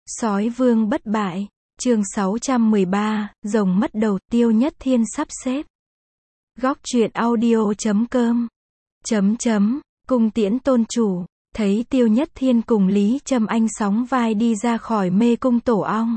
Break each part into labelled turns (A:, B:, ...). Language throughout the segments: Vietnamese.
A: Sói vương bất bại, chương 613, rồng mất đầu, Tiêu Nhất Thiên sắp xếp. Góc truyện audio.com Cung tiễn tôn chủ, thấy Tiêu Nhất Thiên cùng Lý Trâm Anh sóng vai đi ra khỏi mê cung tổ ong.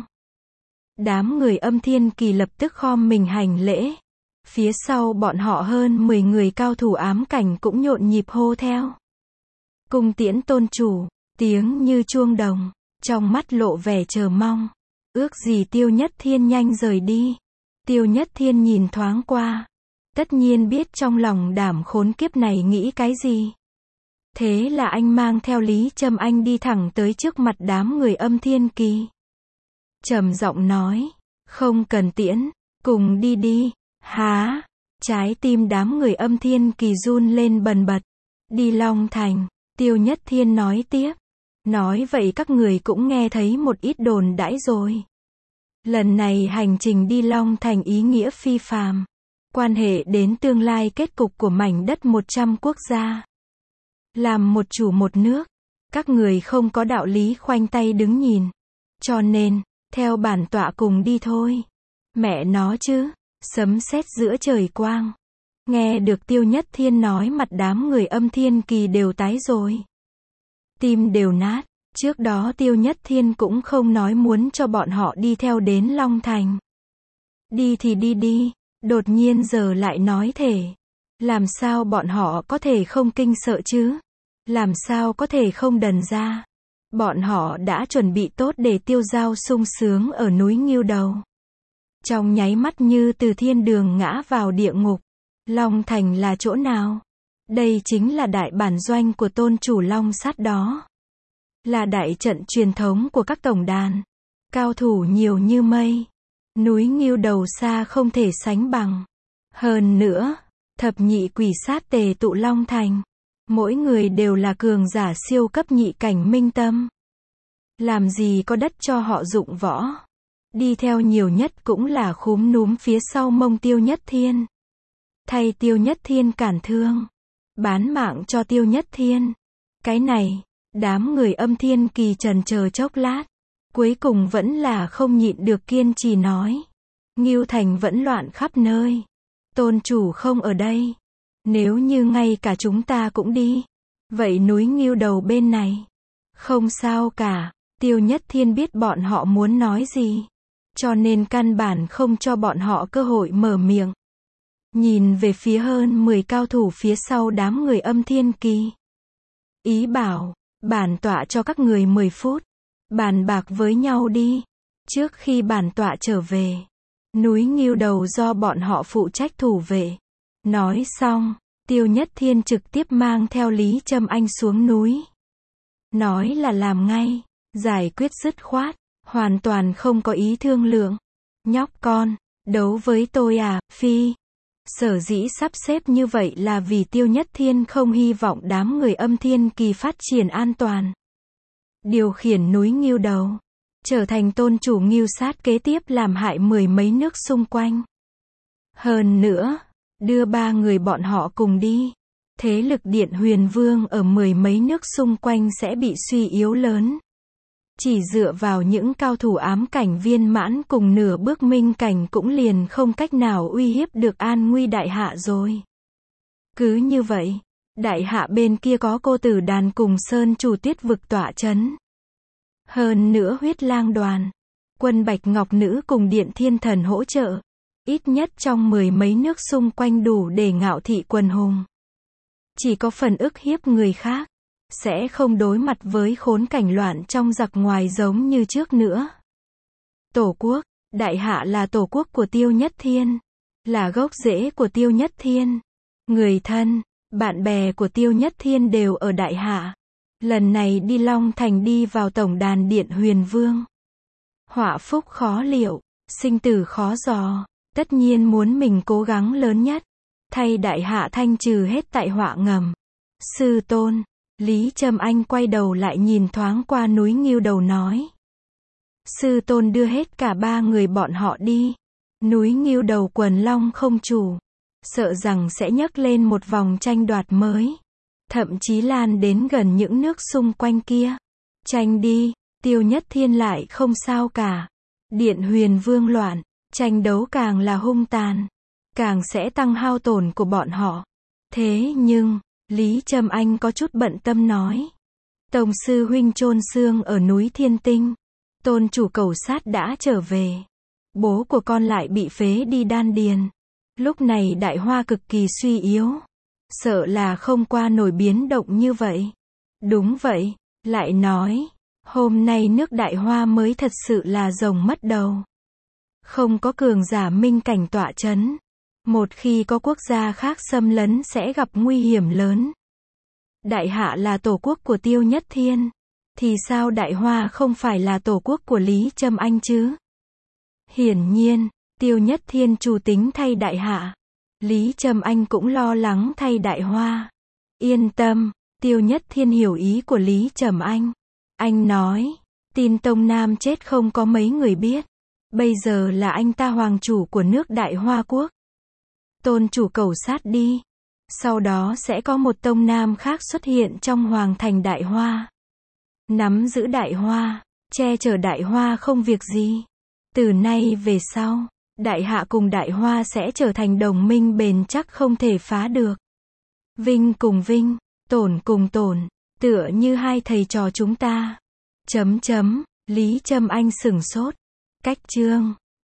A: Đám người Âm Thiên Kỳ lập tức khom mình hành lễ. Phía sau bọn họ hơn 10 người cao thủ ám cảnh cũng nhộn nhịp hô theo. Cung tiễn tôn chủ, tiếng như chuông đồng, trong mắt lộ vẻ chờ mong. Ước gì Tiêu Nhất Thiên nhanh rời đi. Tiêu Nhất Thiên nhìn thoáng qua, tất nhiên biết trong lòng đảm khốn kiếp này nghĩ cái gì. Thế là anh mang theo Lý Trâm Anh đi thẳng tới trước mặt đám người Âm Thiên Kỳ. Trầm giọng nói, không cần tiễn, cùng đi đi. Há, trái tim đám người Âm Thiên Kỳ run lên bần bật. Đi Long Thành, Tiêu Nhất Thiên nói tiếp. Nói vậy các người cũng nghe thấy một ít đồn đãi rồi. Lần này hành trình đi Long Thành ý nghĩa phi phàm, quan hệ đến tương lai kết cục của mảnh đất 100 quốc gia. Làm một chủ một nước, các người không có đạo lý khoanh tay đứng nhìn. Cho nên, theo bản tọa cùng đi thôi. Mẹ nó chứ, sấm sét giữa trời quang. Nghe được Tiêu Nhất Thiên nói mặt đám người Âm Thiên Kỳ đều tái rồi. Tim đều nát, trước đó Tiêu Nhất Thiên cũng không nói muốn cho bọn họ đi theo đến Long Thành. Đi thì đi đi, đột nhiên giờ lại nói thể. Làm sao bọn họ có thể không kinh sợ chứ? Làm sao có thể không đần ra? Bọn họ đã chuẩn bị tốt để tiêu dao sung sướng ở núi Ngưu Đầu. Trong nháy mắt như từ thiên đường ngã vào địa ngục. Long Thành là chỗ nào? Đây chính là đại bản doanh của tôn chủ Long Sát đó. Là đại trận truyền thống của các tổng đàn. Cao thủ nhiều như mây. Núi Ngưu Đầu xa không thể sánh bằng. Hơn nữa, thập nhị quỷ sát tề tụ Long Thành. Mỗi người đều là cường giả siêu cấp nhị cảnh minh tâm. Làm gì có đất cho họ dụng võ. Đi theo nhiều nhất cũng là khúm núm phía sau mông Tiêu Nhất Thiên. Thay Tiêu Nhất Thiên cản thương. Bán mạng cho Tiêu Nhất Thiên. Cái này, đám người Âm Thiên Kỳ trần chờ chốc lát. Cuối cùng vẫn là không nhịn được kiên trì nói. Ngưu Thành vẫn loạn khắp nơi. Tôn chủ không ở đây. Nếu như ngay cả chúng ta cũng đi. Vậy núi Ngưu Đầu bên này. Không sao cả. Tiêu Nhất Thiên biết bọn họ muốn nói gì. Cho nên căn bản không cho bọn họ cơ hội mở miệng. Nhìn về phía hơn 10 cao thủ phía sau đám người Âm Thiên Kỳ. Ý bảo, bản tọa cho các người 10 phút. Bàn bạc với nhau đi. Trước khi bản tọa trở về. Núi Ngưu Đầu do bọn họ phụ trách thủ vệ. Nói xong, Tiêu Nhất Thiên trực tiếp mang theo Lý Trâm Anh xuống núi. Nói là làm ngay, giải quyết dứt khoát, hoàn toàn không có ý thương lượng. Nhóc con, đấu với tôi à, phi. Sở dĩ sắp xếp như vậy là vì Tiêu Nhất Thiên không hy vọng đám người Âm Thiên Kỳ phát triển an toàn. Điều khiển núi Ngưu Đầu, trở thành tôn chủ Ngưu Sát kế tiếp làm hại 10 mấy nước xung quanh. Hơn nữa, đưa 3 người bọn họ cùng đi. Thế lực Điện Huyền Vương ở 10 mấy nước xung quanh sẽ bị suy yếu lớn. Chỉ dựa vào những cao thủ ám cảnh viên mãn cùng nửa bước minh cảnh cũng liền không cách nào uy hiếp được an nguy đại hạ rồi. Cứ như vậy, đại hạ bên kia có cô tử đàn cùng Sơn Chủ Tuyết vực tọa chấn. Hơn nữa Huyết Lang đoàn, quân Bạch Ngọc Nữ cùng Điện Thiên Thần hỗ trợ. Ít nhất trong 10 mấy nước xung quanh đủ để ngạo thị quần hùng. Chỉ có phần ức hiếp người khác. Sẽ không đối mặt với khốn cảnh loạn trong giặc ngoài giống như trước nữa. Tổ quốc, đại hạ là tổ quốc của Tiêu Nhất Thiên. Là gốc rễ của Tiêu Nhất Thiên. Người thân, bạn bè của Tiêu Nhất Thiên đều ở đại hạ. Lần này đi Long Thành đi vào tổng đàn Điện Huyền Vương. Họa phúc khó liệu, sinh tử khó dò. Tất nhiên muốn mình cố gắng lớn nhất. Thay đại hạ thanh trừ hết tại họa ngầm. Sư tôn. Lý Trâm Anh quay đầu lại nhìn thoáng qua núi Ngưu Đầu nói. Sư tôn đưa hết cả 3 người bọn họ đi. Núi Ngưu Đầu quần long không chủ. Sợ rằng sẽ nhấc lên một vòng tranh đoạt mới. Thậm chí lan đến gần những nước xung quanh kia. Tranh đi, Tiêu Nhất Thiên lại không sao cả. Điện Huyền Vương loạn, tranh đấu càng là hung tàn, càng sẽ tăng hao tổn của bọn họ. Thế nhưng, Lý Trầm Anh có chút bận tâm nói. Tổng sư huynh chôn xương ở núi Thiên Tinh. Tôn chủ Cẩu Sát đã trở về. Bố của con lại bị phế đi đan điền. Lúc này Đại Hoa cực kỳ suy yếu. Sợ là không qua nổi biến động như vậy. Đúng vậy, lại nói, hôm nay nước Đại Hoa mới thật sự là rồng mất đầu. Không có cường giả minh cảnh tọa chấn. Một khi có quốc gia khác xâm lấn sẽ gặp nguy hiểm lớn. Đại hạ là tổ quốc của Tiêu Nhất Thiên. Thì sao Đại Hoa không phải là tổ quốc của Lý Trầm Anh chứ? Hiển nhiên, Tiêu Nhất Thiên chủ tính thay Đại hạ. Lý Trầm Anh cũng lo lắng thay Đại Hoa. Yên tâm, Tiêu Nhất Thiên hiểu ý của Lý Trầm Anh. Anh nói, tin Tông Nam chết không có mấy người biết. Bây giờ là anh ta hoàng chủ của nước Đại Hoa quốc. Tôn chủ Cẩu Sát đi. Sau đó sẽ có một Tông Nam khác xuất hiện trong hoàng thành Đại Hoa. Nắm giữ Đại Hoa, che chở Đại Hoa không việc gì. Từ nay về sau, Đại hạ cùng Đại Hoa sẽ trở thành đồng minh bền chắc không thể phá được. Vinh cùng Vinh, tổn cùng tổn, tựa như hai thầy trò chúng ta. Lý Trầm Anh sửng sốt. Cách chương